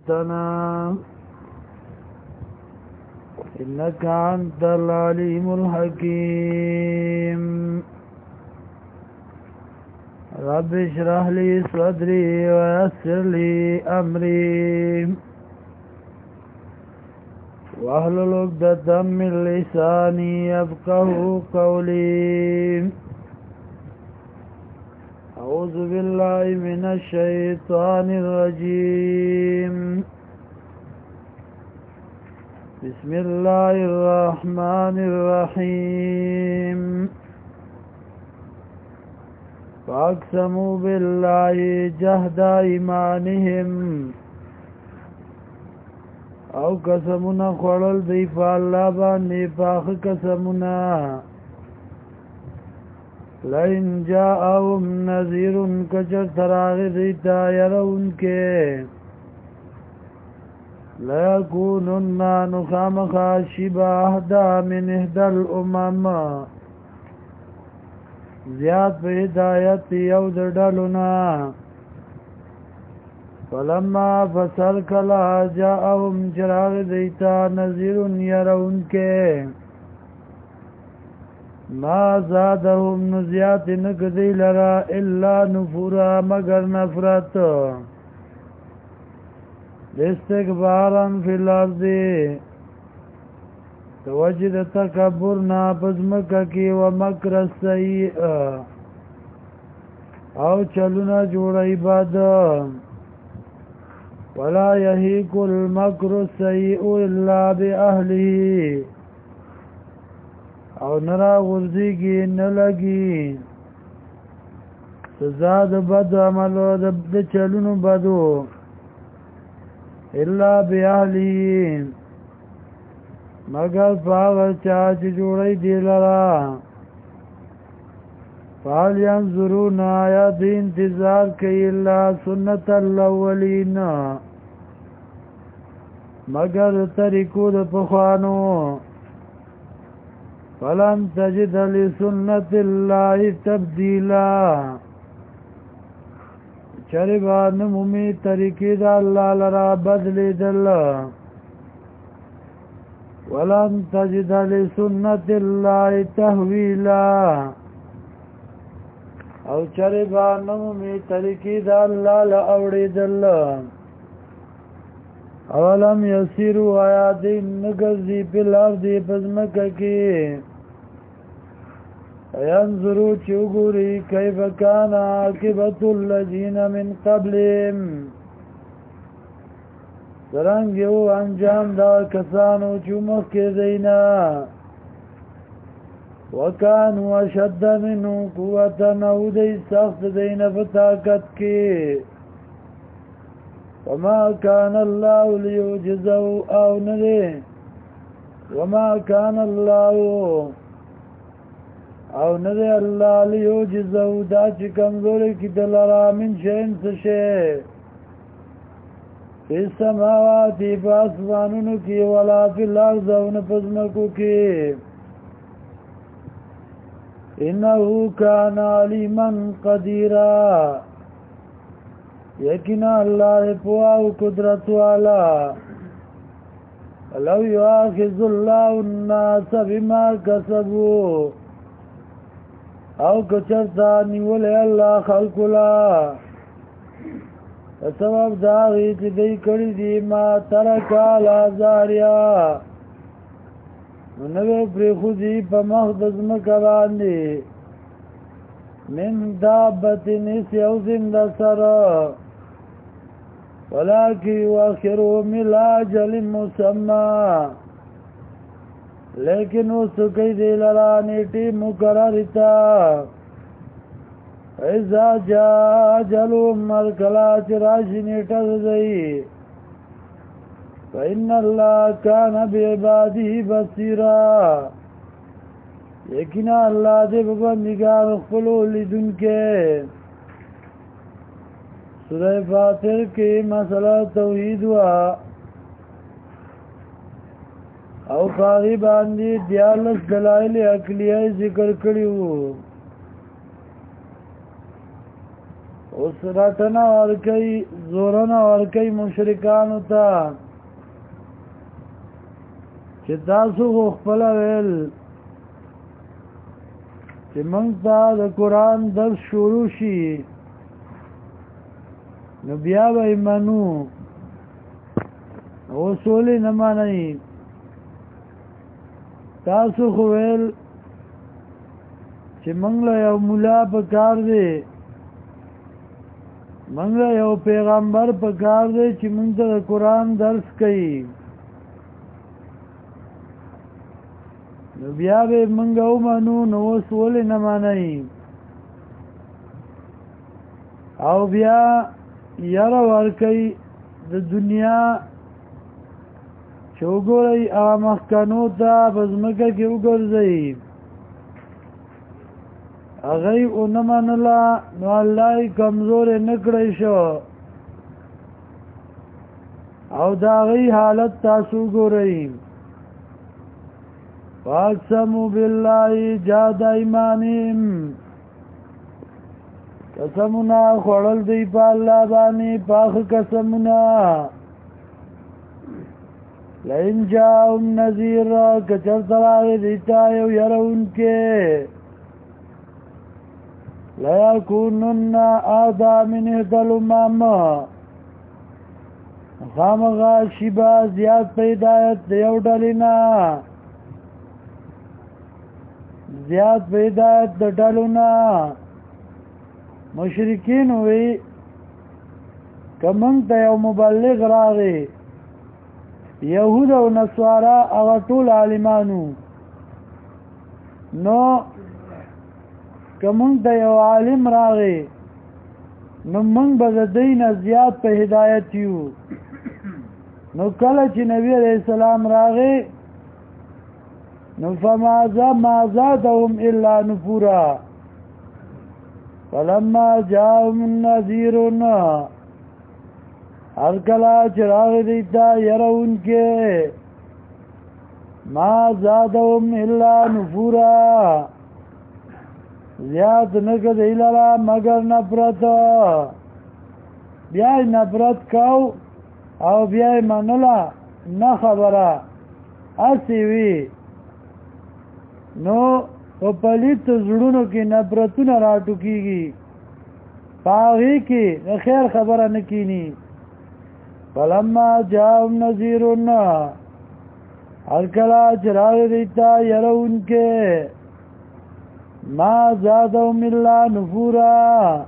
جئتنا إنك أنت العليم الحكيم رب اشرح لي صدري ويسر لي أمري واحلل عقدة من لساني يفقهوا قولي أعوذ بالله من الشيطان الرجيم بسم الله الرحمن الرحيم فأقسموا بالله جهد إيمانهم او قسمنا خوړل دی په الله باندې پاک قسمنا لئن جاءهم نذير کچر تراغ دیتا يرون کے ليكونن نخام خاشبا اهدا من اهدى الامم زیاد په هدایت یو د ډلونا فلما فصل کلا جاءهم چراغ دیتا نذیر يرون کے ما زادهم نزیات نکدی لرا الا نفورا مگر نفرت استکبارا فی الارض توجد تکبرنا پزمکا کی ومکر السیئ او چلونا جوڑی باد ولا يهيك المكر السيء الا باهله او نرا ورزيږي نه لګي سزا د بد عملو د چلونو بدو الا باهله مگر پاغ چا چې جوړي دی لرا فال ينظرون آیات انتظار کوي الا سنت الاولین مگر طریقو د پخوانو فلن تجد لسنت الله تبدیلا چربان مومی طریقی دا اللہ لرا بدلی دل ولن تجد لسنت الله تحویلا او چربان مومی طریقی دا اللہ لأوڑی دل اولم یسیرو آیاتین نگزی پی الارضی پزمکا کی ینظرو چوگوری کیف کان عاقبت الذین من قبلهم سرنگیو انجام دا کسانو چومخ کے دینا وکانو اشد منو قوتا نو دی سخت دینا فتاکت کی وما كان الله ليعجزه او ندي وما كان الله او ندي الله ليعجزه دا چې کمزوري کی دلرا من شین سشه في السماوات فاسمانونو کی ولا في الارض ونفزمکو کی انه كان عليما قديرا یقینا اللہ پوا و قدرت والا لو یواخذ اللہ الناس بما کسبو او کچرتا نیول اللہ خلقلا سبب داغی چی دی کری دی ما ترکا لازاریا نوے پری خودی پا مخدز مکباندی من دابت نسی او زند سر ولكن يؤخرهم الى اجل مسمى لیکن اس کی دی لرانیٹی مقررتا اذا جاء اجلهم مرکلا چراشی نیٹا دی فإن الله كان بعباده بصيرا یقینا اللہ دے بندگان خپلو لیدن کے سورہ فاتر کی مسئلہ توحید ہوا او پاغی باندی دیالس دلائل عقلیه ذکر کړیو اوس رټنه ورکوي زورنه ورکوي مشرکانو ته چې تاسو خو خپله ویل چې موږ ته د قرآن درس شروع شي نو بیا به یې منو اوس ولې نه منئ تاسو خو ویل چې موږ له یو ملا په کار دی موږ له یو پیغمبر په کار دی چې موږ ته د قرآن درس کوي نو بیا به موږ ومنو نو اوس ولې نه منئ او بیا یاره ورکوي د دنیا چې وګورئ هغه مخکنو ته په ځمکه کې وګرځئ هغه یې ونه منله نو الله یې کمزوری نه کړی شو او د هغې حالت تاسو وګورئ واقسموا بالله جهد ایمانهم قسمونه خوړل دی په الله باندې پاخه قسمونه لئن جاءهم نذیر کچرته راغی دیتا یو یرونکی لیکونن اهدی من احدی الامم خامخا شیبه زیات په هدایت د یو ډلې نه زیات په هدایت د ډلو نه مشرکین وی که موږ ته یو مبلغ راغی یهود او نصارا هغه ټول عالمانو نو که موږ ته یو عالم راغی نو موږ به د دوی نه زیات په هدایت یو نو کله چې نبی علیه السلام راغی نو فما زادهم الا نفورا فلما جاءهم النذير هر کله چې راغی دیتا یرونکی ما زادهم الا نفورا زیاد نکه دی لرا مگر نفرت بیا نفرت کو او بیا منلا نه خبره اسی وی نو په پلیت زړونو کې نفرتونه راټوکېږي په هغې کې د خیر خبره نه کینی فلما جاءهم نذیر هر کله چې راغی دی ته یرونکی ما زادهم الا نفورا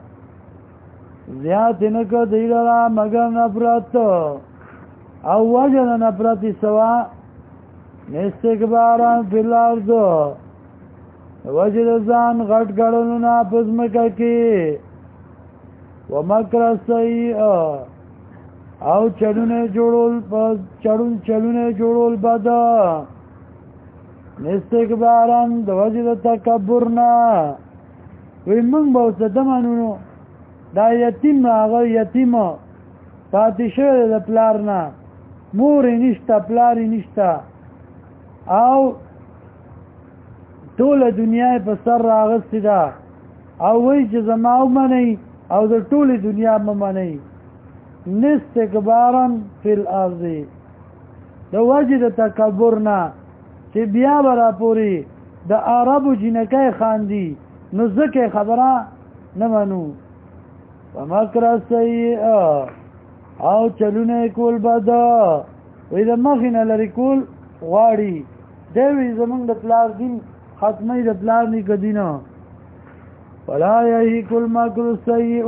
زیات نه که دی لرا مگر نفرت او وجه د نفرت سوا استکباران فی الارض وجه د ځان غټ ګڼلونه په ځمکه کې ومکر السیئ او چلونه جوړول بد استکباران د وجه د تکبر نه وی موږ به ورته ده منو دا یتیم هغه یتیم پاتې شوی د پلار نه مور یې نشته پلار یې نشته او ټوله دنیا په سر راغستې ده او وایي چې زما ومنئ او د ټولې دنیا مه منئ نستکبارا فی الارض د وجې د تکبر نه چې بیا به راپورې د عربو جنکۍ خاندي نو ځکه خبره نه منو ومکر السیئ او چلونه کول بد وی د مخې نه لرې کول غواړي دی وی زمونږ د پلار دین ختمی د پلار نیکه دینه ولا یحیق المکر السیئ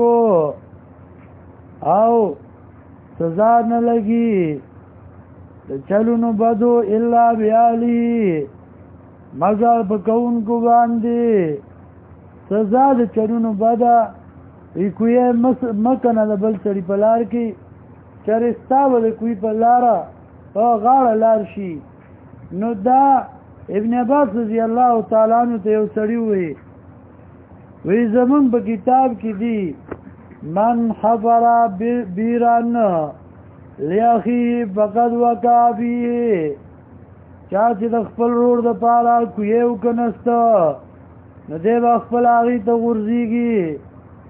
او سزا نه لګي د چلونو بدو الا بیالی مگر په کوونکو باندې سزا د چلونو بده وی کوی مکنه د بل سړي په لار کې چرستا به د کوی په لاره په غاړه لار شي نو دا ابن عباس رضی الله تعالی عنہ ته یو سړی وی زمون په کتاب کې دی من حفر بیران لیاخی فقد وقع فیه چا چې د خپل رور د پاره کوی وکنسته نو دی به خپل هغې ته غورځېږي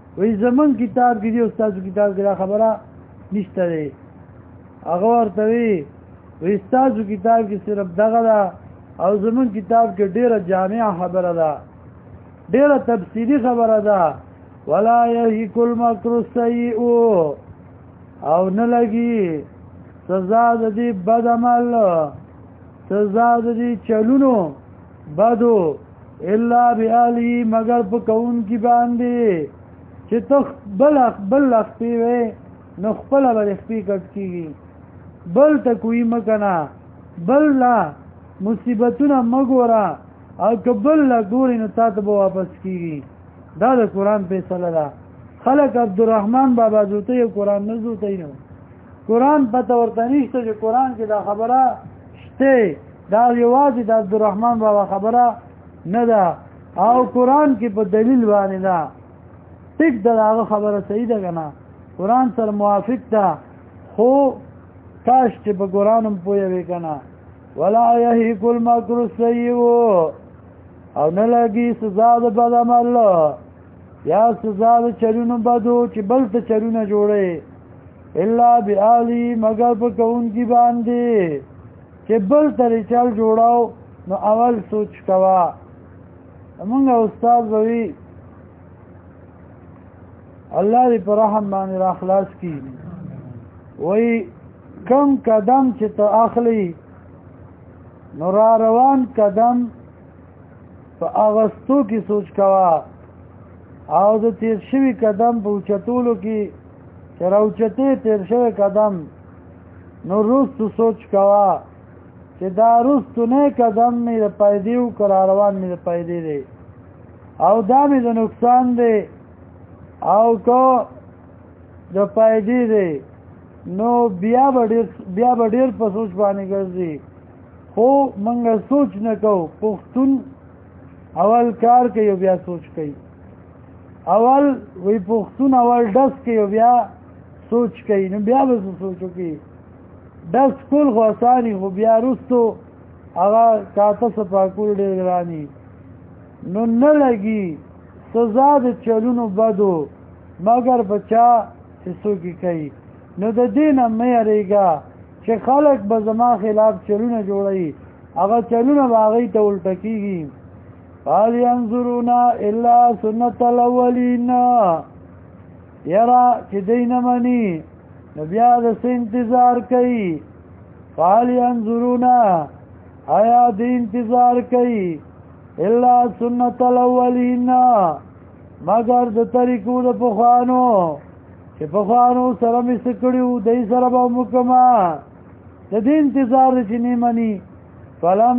وی زمون کتاب کې دی استاد کتاب کې خبره نشته دی هغه ورته وی استاد کتاب کې صرف دغه دا او زمون کتاب کې ډیره جامعه خبره ده ډیره تفصیلی خبره ده ولا یهیک المکر السیئ او نه لګي سزا د دې بد عمل سزا د دې چلونو بدو الا بیالی مگر په کون کی باندې چې تو بل اخپی وي نو خپل بل اخپی کټ کیږي بل ته کوئی مکنا بل لا مصیبتونه مګورا او قبل لا ګوري نو تاسو به واپس کیږي دا د قران فیصله ده خلق عبدالرحمن بابا زوته قران نه زوته نو قران پته ورته نشته چې قران کې دا خبره شته دا یوازې د عبدالرحمن بابا خبره نه ده او قران کې په دلیل باندې ده ټیک دغه خبره صحیح ده کنه قران سره موافق ده خو کاش چې په قران هم پوهیږي کنه ولا یهیک المکر السیئ او نه لګي سزا د بد عمل یا سزا د چرونو بدو چې بل ته چرونه جوړي الا بیالی مگر په کون کی باندې چې بل ته چل جوړاو نو اول سوچ کوا موږ استاد وی الله دې پر رحم باندې را خلاص کی وی کم قدم چې ته اخلي نو را روان قدم په اغستو کې سوچ کوا او د تیر شوی قدم په اوچتولو کې چې راوچتې تیر شوی قدم نو روستو سوچ کوا چې دا روستو نه قدم مې د پایدې او کرا روان مې د پایدې دی او دا مې د نقصان دی او کو د پایدې دی نو بیا به ډیر په سوچ باندې ګرځي خو منګه سوچ نه کو پښتون اول کار کوي بیا سوچ کوي اول وی پښتون اول دس کوي بیا سوچ کوي نو بیا به سوچ کوي دس کول خو اساني خو بیا رستو هغه کاته صفاکول ډیر ګرانی نو نه لګي سزا د چلونو بدو مگر بچا چې سوګي کوي نو د دینه مې اړېګا چې خلک به زما خلاف چلونه جوړي هغه چلونه باغی ته الټه کیږي قال ينظرون الا سنت الاولين یرا چې دینه منی نو بیا د انتظار کوي قال ينظرون آیا د انتظار کوي الا سنت الاولين مگر د طریقو د پخوانو چې پخوانو سره مې سکړیو دای سره به مکما د دې انتظار چې نه مني فلم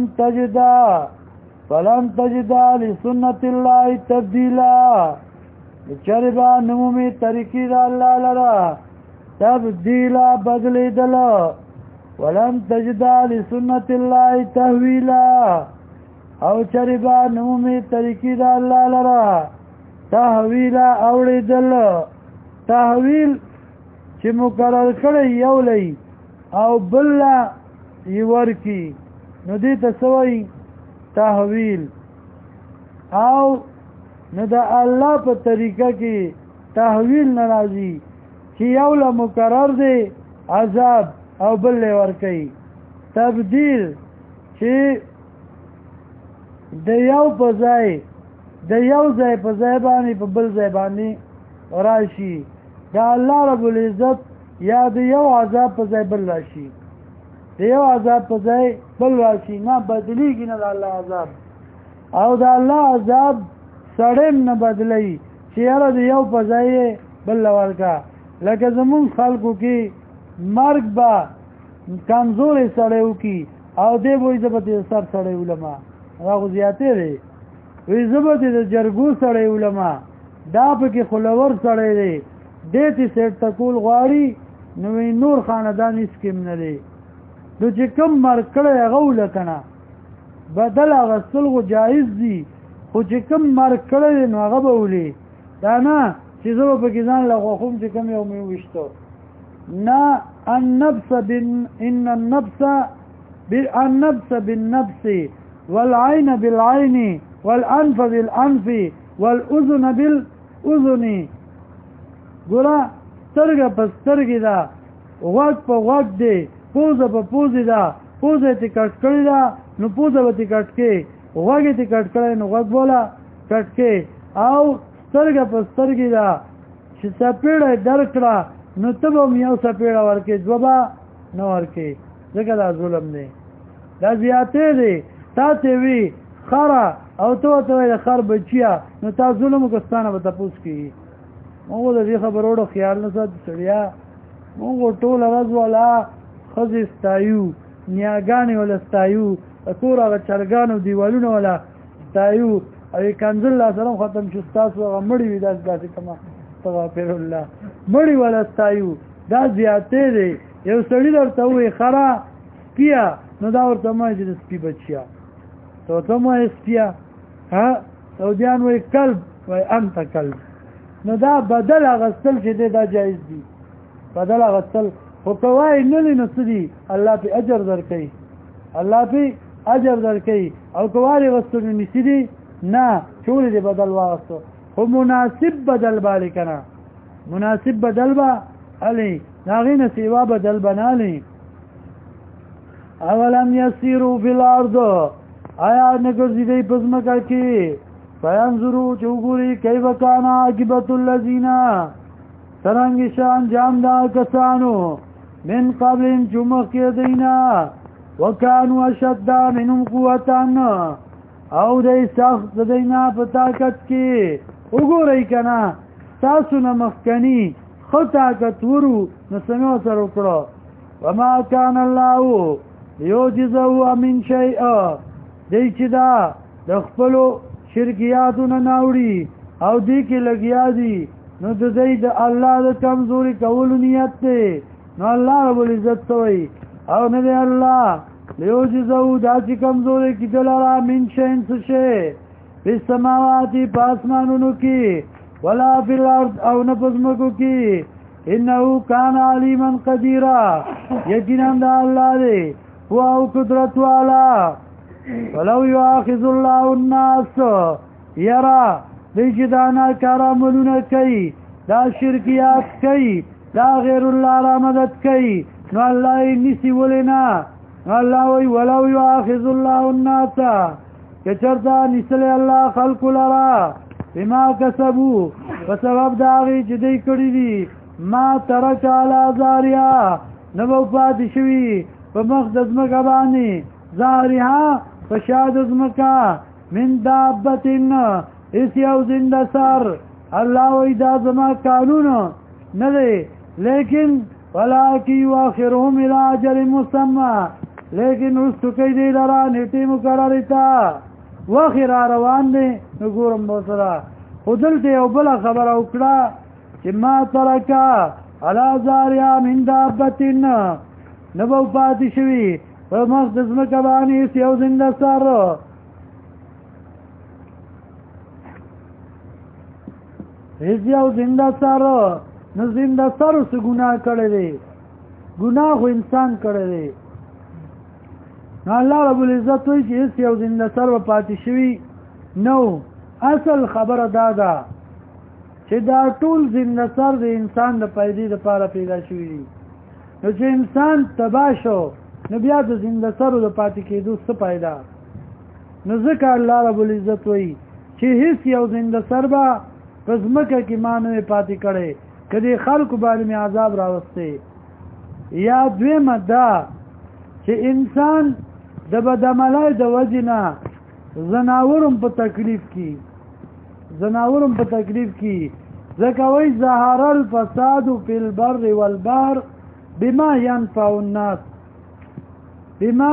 تجدا لسنت الله تبدیلا چربا نمومی طریقی دا اللہ لرا تبدیلا بدلی دلا ولم تجدا لسنت الله تحویلا او چربا نمومی طریقی دا اللہ لرا تحویلا اوڑی دل تحویل چې مقرر کړی یو لئی او بلا یور کی نو دې ته سوی تحویل او نو د الله په طریقه کې تحویل ناراضي چې یو له مقرر دی عذاب او بل ور کوي تبدیل چې د یو په ځای په ځای باندې په بل ځای باندې راشي دا الله رب العزت یا د یو عذاب په ځای بل راشي د یو عذاب په ځای بل راشي نه بدلیږي نه د الله عذاب او د الله عذاب سړی نه بدلی چې یاره د یو په ځای بل ورکا لکه زمون خلکو کې مرګ به کمزورې سړی وکي او دی به زه به د سر سړی ولما هغه زیاتې دی وی زه به د جرګو سړی ولما دا پکې خلور سړی دی دې ته سیټ تکول غواړي نو نور خاندان اسکیم نه دی نو چې کم مرګ کړی هغه ولکنه بدل غسل غو جایز دی خو چې کم مرګ کړی نو هغه به ولي دا نه چې زه به پکې ځان لغوخم چې کم یو مې وشتو نه النفس بالنفس والعين بالعين والأنف بالأنف والأذن بالأذن ګوره سترګه په سترګې ده غوږ په غوږ دی پوزه په پوزې ده پوزه تی کټ کړې ده نو پوزه به تی کټ کې غوږ تی کټ کړی نو غوږ بوله کټ کې او سترګه په سترګې ده چې سپېړه در کړه نو ته به هم یو سپېړه ورکې دوه به نه ورکې ځکه دا ظلم دی دا زیاتې دی تا ته وي خره او ته ورته وایې د خر بچیه نو تا ظلم وکړستانه به تپوس کېږي موږ د دې خبروړو خیال نه ساتو سړیا موږ ټوله ورځ والا ښځې ستایو نیاګانې ولا ستایو کور هغه چرګانو دیوالونه ولا ستایو او کنزل الله سلام ختم شو ستاسو هغه مړي وي داسې کما استغفر الله مړي ولا ستایو دا زیاتې دی یو سړي درته وایي خره سپیه نو دا ورته وایي چې د سپي بچیه ته ورته وایي سپیه ها سعودیان وایي کلب وایي انت کلب نو دا بدل اغستل چې دی دا جایز دی بدل اغستل خو کوای نه نو څه دي الله په اجر درکوي الله په اجر درکوي او کوای غستل نشي دي نه ټول دې بدل واغستو خو مناسب بدل باندې کنه مناسب بدل با علي ناغینه سیوا بدل بنالي اولم يسيروا في الارض آیا نګرځي دې پزماکه کې فینظروا چوغوري کیف کان عاقبت الذين ترنګ شان جام دا کسانو من قبل جمعه دینا وکانو اشد منهم قوه او دې سخت دینا په طاقت کې وګورئ کنه تاسو نه مخکنی خو طاقت ورو نو سمو سره وکړو وما كان الله يعجزه من شيء دې چې دا د خپلو شرکیاتونه ناوړي او دې کې لګیا دي نو د دې د الله د کمزوري کولو نیت دی نو الله رب العزت توي او نه دی الله لیوجزو دا چې کمزوري کې دلاره من شین څه شي په سماوات په اسمانونو کې ولا فی الارض او نه پزمکو کې انه کان علیما قدیرا یقینا دا الله دی او قدرت والا ولو يؤاخذ الله الناس يرى دجدانا کراملونه کوي دا شرکیات کوي دا غیر الله را مدد کوي نو الله نسی ولنا الله وی ولو يؤاخذ الله الناس کچرتا نسل الله خلق لرا بما کسبوا فسبب داغي چې دی کړی دي ما ترک علی زاریا نو پاتې شوی په مقدس مکه باندې زارها فشاد ازمکا من دابتن اس یو زنده سر الله وی دا زما قانون نه دی لیکن ولاکی واخرهم الى اجل مسمى لیکن رستو کئی دی لرا نیٹی مقرر تا واخر روان دی نگورم بوسرا خودلتی او بلا خبر اکڑا چه ما ترکا علا زاریا من دابتن نبو پاتی شوی مقدس مکبانی یو زنده سر یو زنده سر نو زنده سر سے گناہ کرے دے گناہ خو انسان کرے دے نو اللہ رب العزت وی چې یو زنده سر و پاتی شوی نو اصل خبر دادا چې دا ټول زنده سر د انسان د پیدې د پاره پیدا شوی دی نو چې انسان تباه شو نو بیا د زنده سرو د پاتې کېدو څه پیدا نو ځکه الله رب العزت وایي چې هیڅ یو زنده سر به په ځمکه کې ما نه پاتې کړی که دې خلکو باندې مې عذاب راوستی یا دویمه دا چې انسان د بدعملۍ د وجې نه زناورم په تکلیف کې ځکه وایي ظهر الفساد فی البر والبحر بما ينفع الناس بما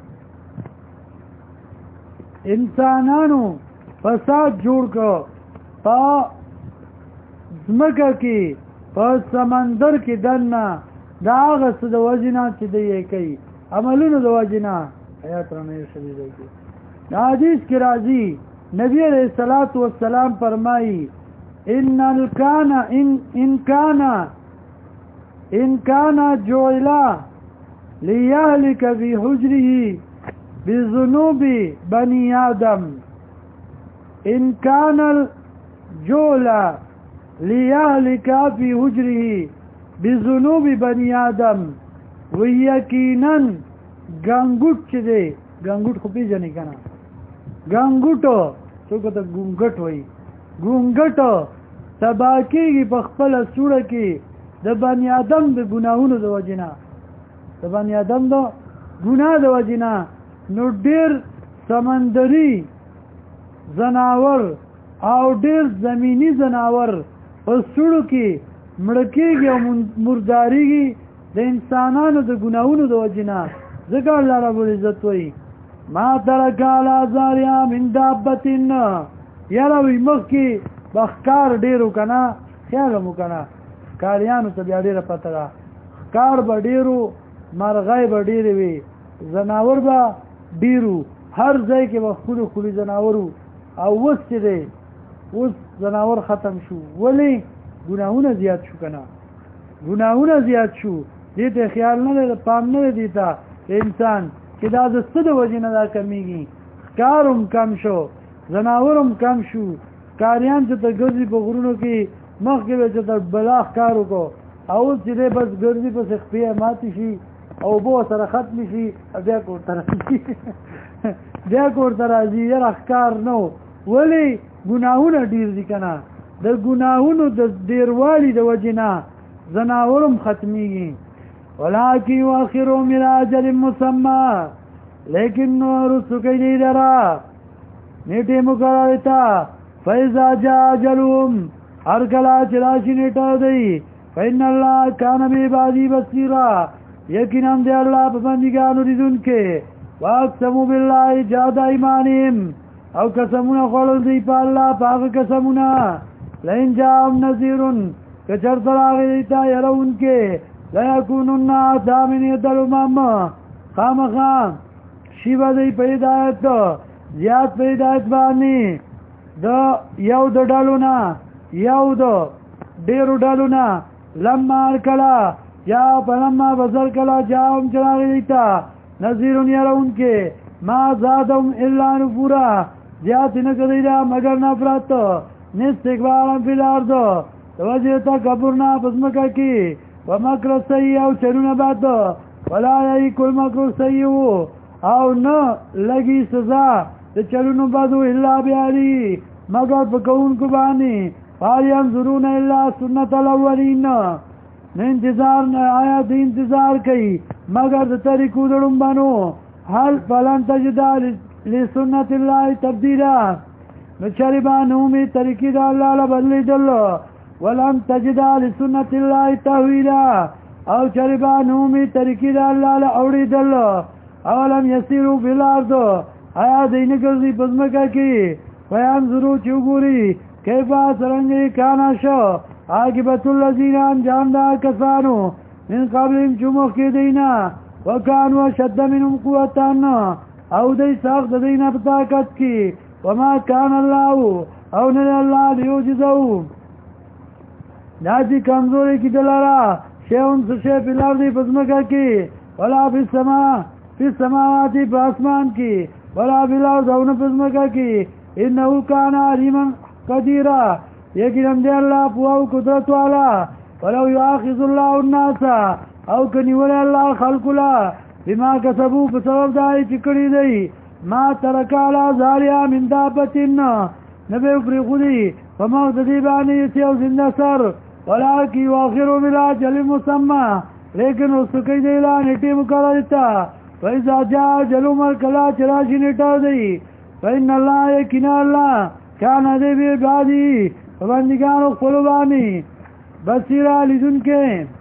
انسانانو فساد جوړ کو په ځمکه کې په سمندر کې دنه دا هغه څه د وجنه چې دی کوي عملونو د وجنه آیات رانه شدید دی دا حدیث کې راځي نبی علیہ الصلوۃ والسلام فرمایي ان كان جعل ليهلك في حجره بذنوب بني آدم إن كان الجعل لیهلک فی حجره بذنوب بنی آدم و یقینا گنگوټ چې دی گنگوټ خو پیژنې کنه گنگوټو څوک ته ګونګټ وایي ګونګټ تبا کېږي په خپله سوړه کې د بني آدم د ګناهونو د وجې نه د بني آدم د ګناه د وجې نه نو ډېر سمندري زناور او ډېر زمینی زناور په سوړو کې مړه کېږي او مردارېږي د انسانانو د ګناهونو د وجې نه ځکه الله رب العزت وایي ما ترک علی ظهرها من دابة یاره وي مخکې به ښکار ډېر و که نه خیال هم و که نه ښکاریانو ته بیا ډېره پته ده ښکار به ډېرو مرغۍ به ډېرې وي زناور به ډېرو هر ځای کې به ښکلي ښکلي زناور وو او اوس چې دی اوس زناور ختم شو ولې ګناهونه زیات شو که نه ګناهونه زیات شو دې ته خیال نه دی پام نه دی دې ته انسان چې دا د څه د وجې نه دا کمیږي ښکار هم کم شو زناور هم کم شو ښکاریان چې ته ګرځي په غرونو کې مخکې به چې ته بلا ښکار وکړو او اوس چې دی بس ګرځي پسې خپې ماتې شي او اوبه سره ختمې شي بیا کور ته راځي بیا کور ته راځي یاره ښکار نه و ولې ګناهونه ډېر دي که نه د ګناهونو د ډېروالي د وجې نه زناور هم ختمېږي ولکن یؤخرهم الی اجل مسمى لیکن رسو کوي دی لرا نیټه مقرره تا فاذا جاء اجلهم هر کله چې راشي نیټه دی فإن الله كان بعباده بصيرا یقینا دی الله په بندګانو لیدونکي واقسموا بالله جهاد ایمانهم او قسمونه خوړل دی په الله پاک قسمونه لئن جاءهم نذير کچرته راغلی تا يرونکي لا يكونن دامن يدلمم خامخا شیبه دی په هدایت زیات په هدایت باندې د یو د ډالونه یو د ډېرو ډالونه لما کلا یا پلما بزر کلا جاهم چراغی تا نذیرون یرونکي ما زادهم الا نفورا زیات نکدی دا مگر نفرت نستکبارا فی الارض توجه تا کبرنا پزمکا کی ومکر سیئی او چلون بات ولا یئی کل مکر سیئی او نه لگی سزا د چلونو بادو الا بیاری مگر پکون کو بانی فاریم ضرون الا سنت الاولین نه انتظار نه آیا د انتظار کئی مگر د طریقو دړم بانو حل فلن تجدا لسنت الله تبدیلا نو چربانو می طریقی دا اللہ لبدلی دل ولن تجدا لسنت الله تحویلا او چربانو می طریقی دا اللہ لأوڑی دل اولم یسیرو فی الارض آیا دین کرزی پزمکا کی فیان ضرو چوگوری کیفا سرنگی کانا شو عاقبت اللذین انجام دا کسانو من قبلهم چمخ کی دینا وکانو شد منهم قوتان او دی ساخت دینا پتاکت کی وما کان اللہ او نل اللہ لیوجزو ناچی کمزوری کی دلارا شیون سشی پی الارضی پزمکا کی ولا فی السماواتی پا اسمان کی ولا فی الارض او نپزمکا کی انہو کانا علیما قدیرا یقیناً دی اللہ پواو قدرت والا ولو یاخذ اللہ الناس او کنیولی اللہ خلقلا بما کسبو بسبب دائی چکڑی دی ما ترکالا زاریا من دابتن نبی اپری خودی فمغددی بانی یسیو زندہ سر ولیکی واخرو ملا جل مسمى لیکن رسکی دیلا نیٹی مقررتا فیضا جا جلو مرکلا چراشی نیٹا دی فإن اللہ یکینا اللہ کانا دی بی عبادی فبندگانو قلوبانی بصیرہ لیدن کے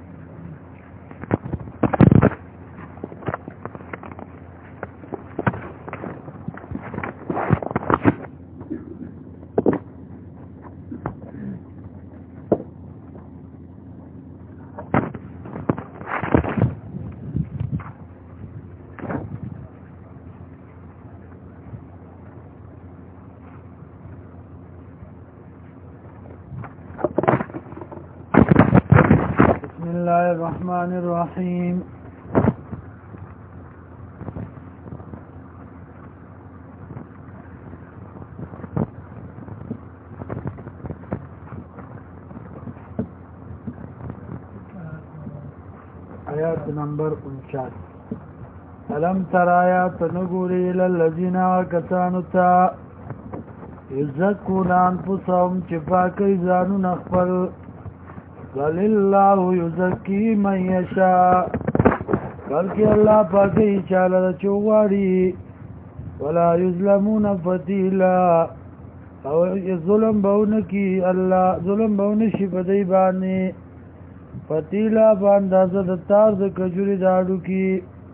بسم الله الرحمن الرحيم آیت نمبر 49 علم تر آیات نگوری للذین کسانو تا یزکون انفسهم چپاکی زانون اخفل بل اللہ یزکی من یشاء بلکہ اللہ پاکی چالا چواری ولا یظلمون فتیلا او ظلم بونکی اللہ ظلم بونشی بدئی بانی فتیلا باندازه د تار د کجوری داړو کی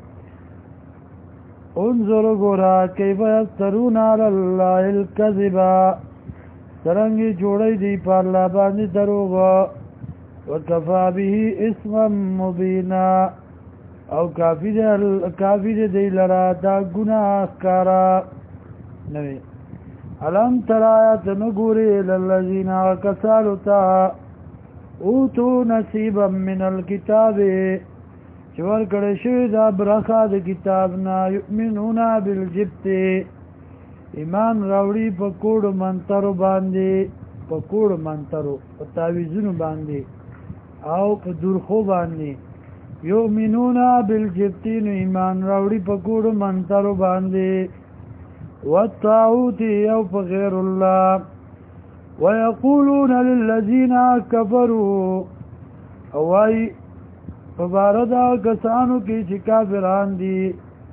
انظر گورا کیف یفترون علی الله الکذبا سرنگی جوړی دی په الله باندې دروغ وکفا به اسما مبینا او کافی دی لرا دا گناہ کارا نوی علم ترایت نگوری للذین کسالو تا اوتو نصیبا من الكتاب چور کڑے شوی دا برخا دا کتابنا یؤمنونا بالجبت ایمان راوڑی پا کوڑ منترو باندی پا کوڑ منترو پا تاویزونو باندی او پا درخو باندی یؤمنونا بالجبتین ایمان راوڑی پا کوڑ منترو باندی والطاعوتی او پا غیر اللہ ويقولون للذين كفروا اوای فباردا کسانو کی چې کافران دي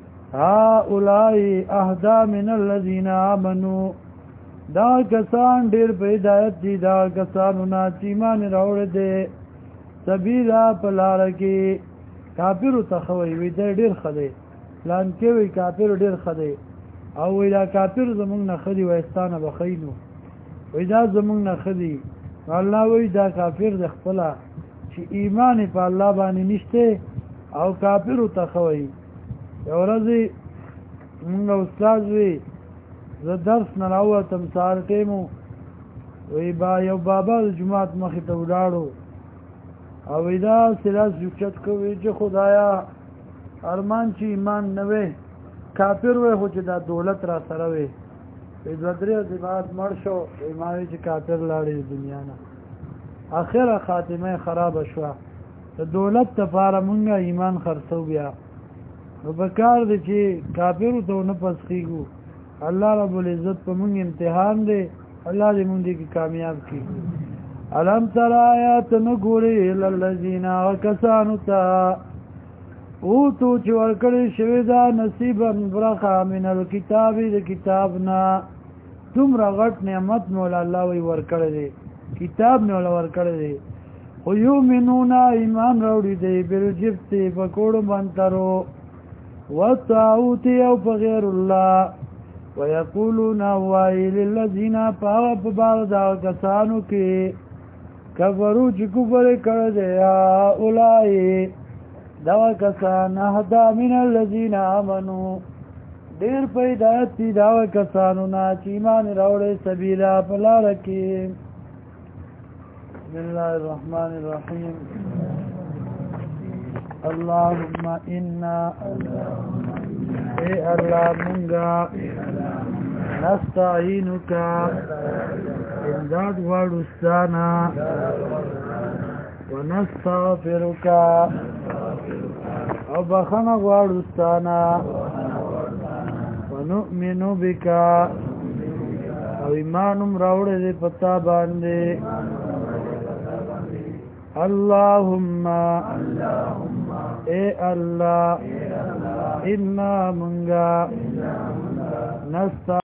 هؤلاء اهدى من الذين امنوا دا کسان ډیر په هدایت دي دا کسانو نه چې ایمان راوړل دي سبیلا پلار کې کافر تخوي وي ډیر خدي پلان کې وي کافر ډیر خدي او وی دا کافر زمونږ نه خدي وایستانه بخینو وی دا زمونږ نه خدي الله وی دا کافر د خپل چې ایمان په الله باندې نشته او کافر تخوي یو ورځ موږ استاد وی زه درس نه راوتم سهار ټیمو وی با یو بابا د جماعت مخې ته ولاړو او وی دا سلاس چت کوي چې خدایا ارمان چې ایمان نه وي کافر وی خو چې دا دولت را سره وي دریو بعد مړ شو امامي چې کافر لاړې دنیا نه اخره خاتمه خراب شوه د دولت لپاره مونږه ایمان خرڅو بیا نو بکار دی چې کافر ته نه پسخیږو الله رب العزت په مونږ امتحان دی الله دې مونږ کې کامیاب کړي علم تر آیات نګوري للذین وکسانو تا او تو چې ورکړی شوی دا نصیبا برخه من الكتاب د کتابنا دومره غټ نعمت مولا الله وی ورکړی دی کتاب مولا ورکړی دی خو یؤمنون ایمان راوړي دی بالجبت په کوړو منترو والطاعوت او په غیر الله ويقولون وای للذین فبعض دا کسانو کې کفرو چې کفر کړی دی اولای دوا کسان اهدا من الذین آمنوا ډیر په هدایت دي دوا کسانو نه چې ایمان راوړي سبیلا په لار کې بسم الله الرحمن الرحیم اللهم انا اے الله مونږه نستعینک امداد غواړو ستانه ونستغفرک او بخنه غواړو ستانه ونؤمن بک او ایمانم راوړې دې پتا باندې اللهم اے الله انا منغا نست